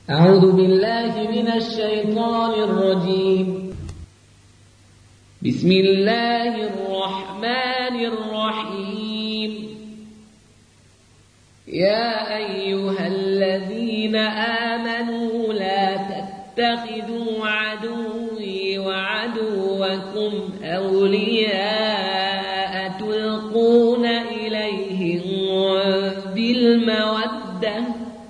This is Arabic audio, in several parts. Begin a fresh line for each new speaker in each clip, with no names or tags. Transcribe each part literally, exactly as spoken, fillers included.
أعوذ بالله من الشيطان الرجيم. بسم الله الرحمن الرحيم. يا أيها الذين آمنوا لا تتخذوا عدوي وعدوكم أولياء تلقون إليهم بالمودة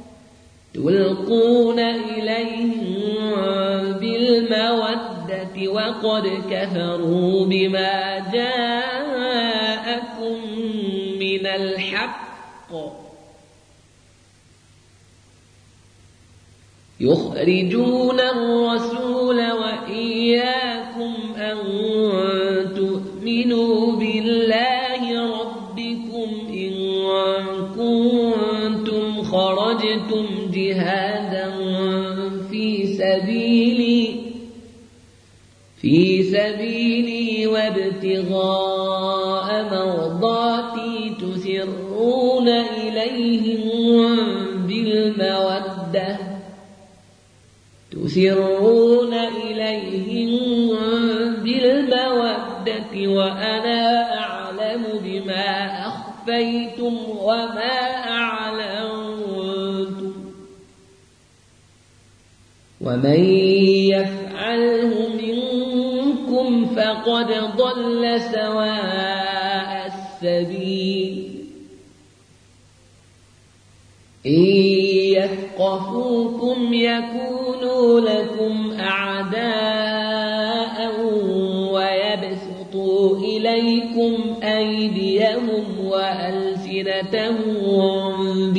تلقون إليهم بالمودة وقد كفروا بما جاءكم من الحق يخرجون الرسول وإياكم أن تؤمنوا بالله ربكم إن كنتم خرجتم جهادا في سبيلي في سبيلي وابتغاء مرضاتي تسرون إليهم بالمودة تسرون إليهم بالمودة وأنا أعلم بما أخفيتم وما أعلنتم ومن يفعله منكم فقد ضل سواء السبيل إن يثقفوكم يكونوا لكم أعداء ويبسطوا إليكم أيديهم وألسنتهم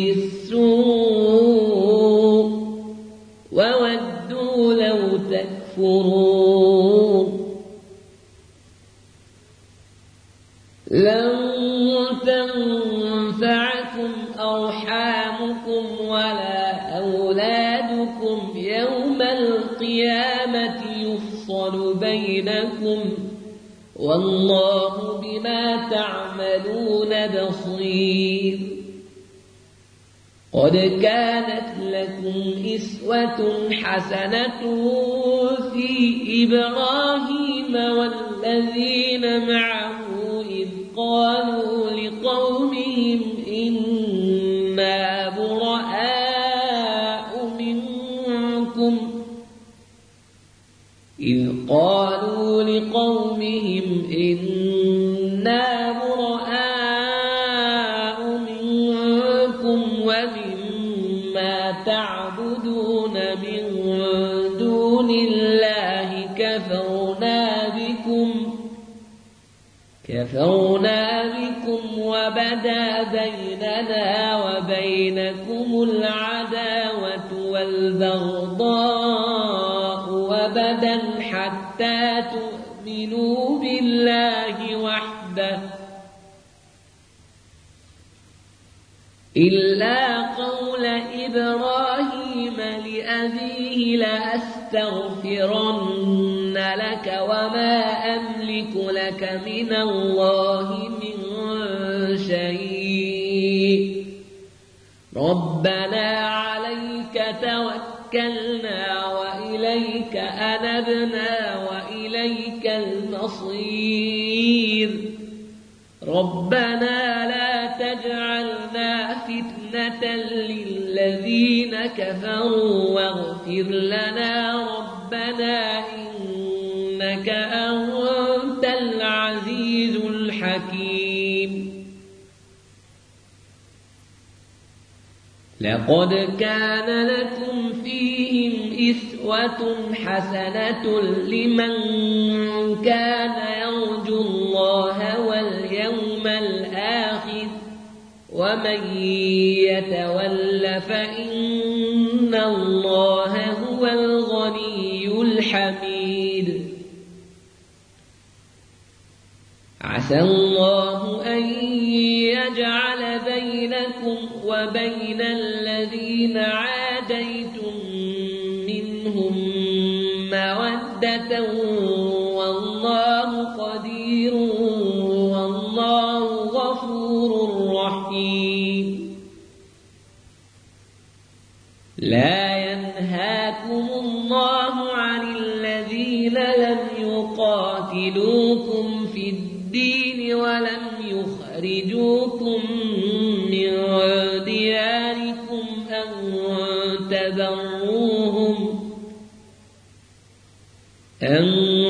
بالسوء وودوا لو تكفرون لن تنفعكم أرحامكم ولا أولادكم يوم القيامة يفصل بينكم والله بما تعملون بصير قد كانت لكم أسوة حسنة في إبراهيم والذين معه إذ قالوا لقومهم إنا براء منكم إذ قالوا لقومهم إنا براء منكم ومما تعبدون من دون الله كفرنا بكم كفرنا بكم وبدا بيننا وبينكم العداوة والبغضاء وبدا حتى تؤمنوا بالله وحده إلا قول إبراهيم لأبيه لأستغفرن لك وما أملك لك من الله من شيء ربنا عليك توكلنا وإليك أنبنا وإليك المصير ربنا لا تجعلنا فتنة للذين كفروا واغفر لنا ربنا إنك أنت العزيز الحكيم لقد كان لكم فيهم أسوة حسنة لمن كان يرجو الله واليوم الآخر ومن يتول فإن الله هو الغني الحميد عسى الله أن يجعل بينكم وبين الذين عاديتم منهم مودة والله قدير والله غفور رحيم لا ينهاكم الله عن الذين لم يقاتلوكم في الدين ولم يخرجوكم من دياركم أن تبروهم أن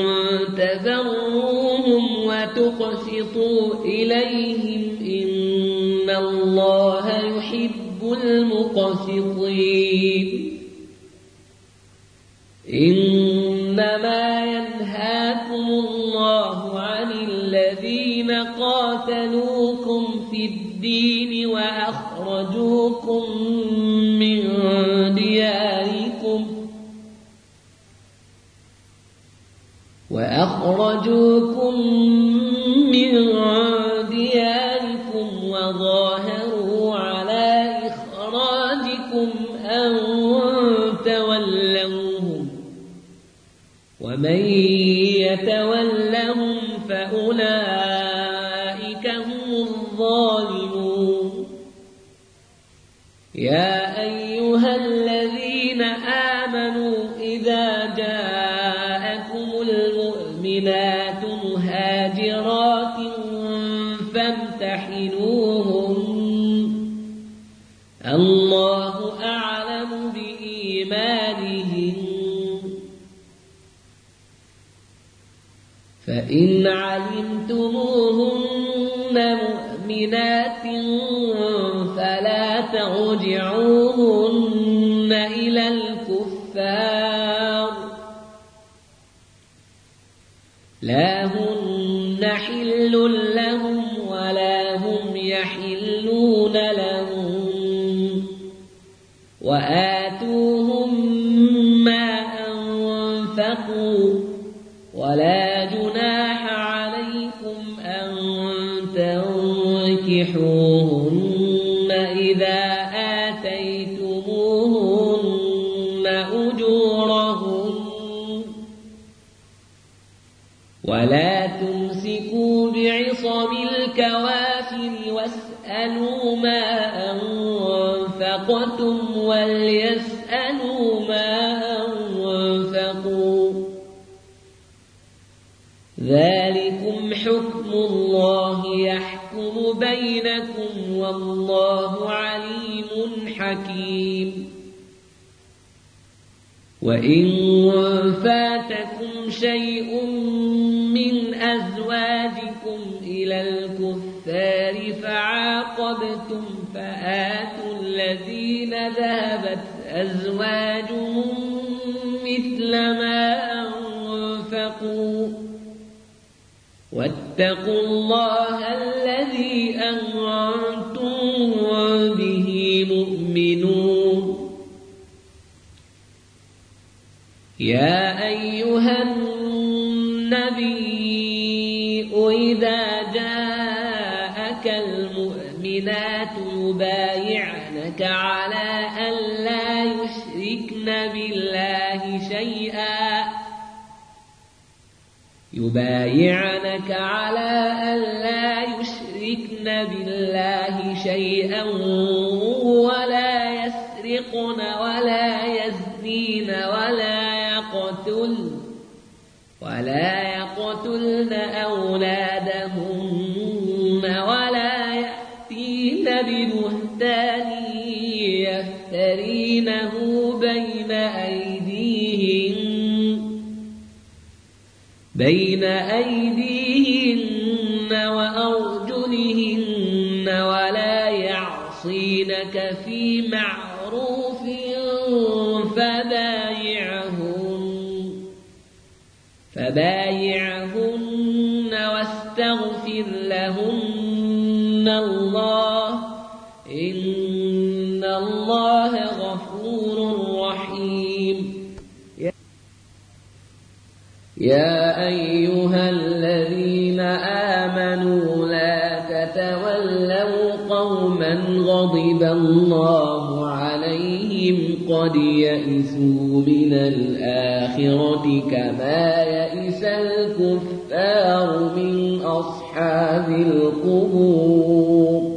تبروهم وتقسطوا إليهم إن الله يحب المقسطين إنما ينهاكم الله عن الذين قاتلوكم في الدين وأخرجوكم من دياركم وأخرجوكم من دياركم وظاهروا على إخراجكم أن تولوهم ومن يتولهم فأولئك هم الظالمون يا أيها الذين آمنوا إذا جاءكم المؤمنات مهاجرات فامتحنوهن الله أعلم بإيمانهن فإن علمتموهن مؤمنات فلا ترجعوهن إلى الكفار لا هن حل لهم ولا هم يحلون لهم وآتوهم ما أنفقوا ولا جناح عليكم أن تنكحوهن إذا آتيتموهن أجورهن ولا تمسكوا بعصم الكوافر واسألوا ما أنفقتم وليسألوا ما أنفقوا ذلكم حكم الله يحكم بينكم والله عليم حكيم وإن فاتكم شيء من أزواجكم إلى الكفار فعاقبتم فآتوا الذين ذهبت أزواجهم مثل ما أنفقوا واتقوا الله الذي أنتم به مؤمنون يا أيها النبي إذا جاءك المؤمنات يبايعنك على أن لا يشركن بالله شيئا يبايعنك على أن لا يشركن بالله شيئا ولا يسرقن ولا يزنين ولا يقتلن ولا يقتلن أولادهن ولا يأتين ببهتان يفترينه بين أيديهن بين أيديهن وأرجلهن ولا يعصينك في معروف فبايعهن فبايعهن واستغفر لهن الله إن الله غفور رحيم يا أيها الذين آمنوا لا تتولوا قوما غضب الله عليهم قد يئسوا من الآخرة كما يئس الكفار من أصحاب القبور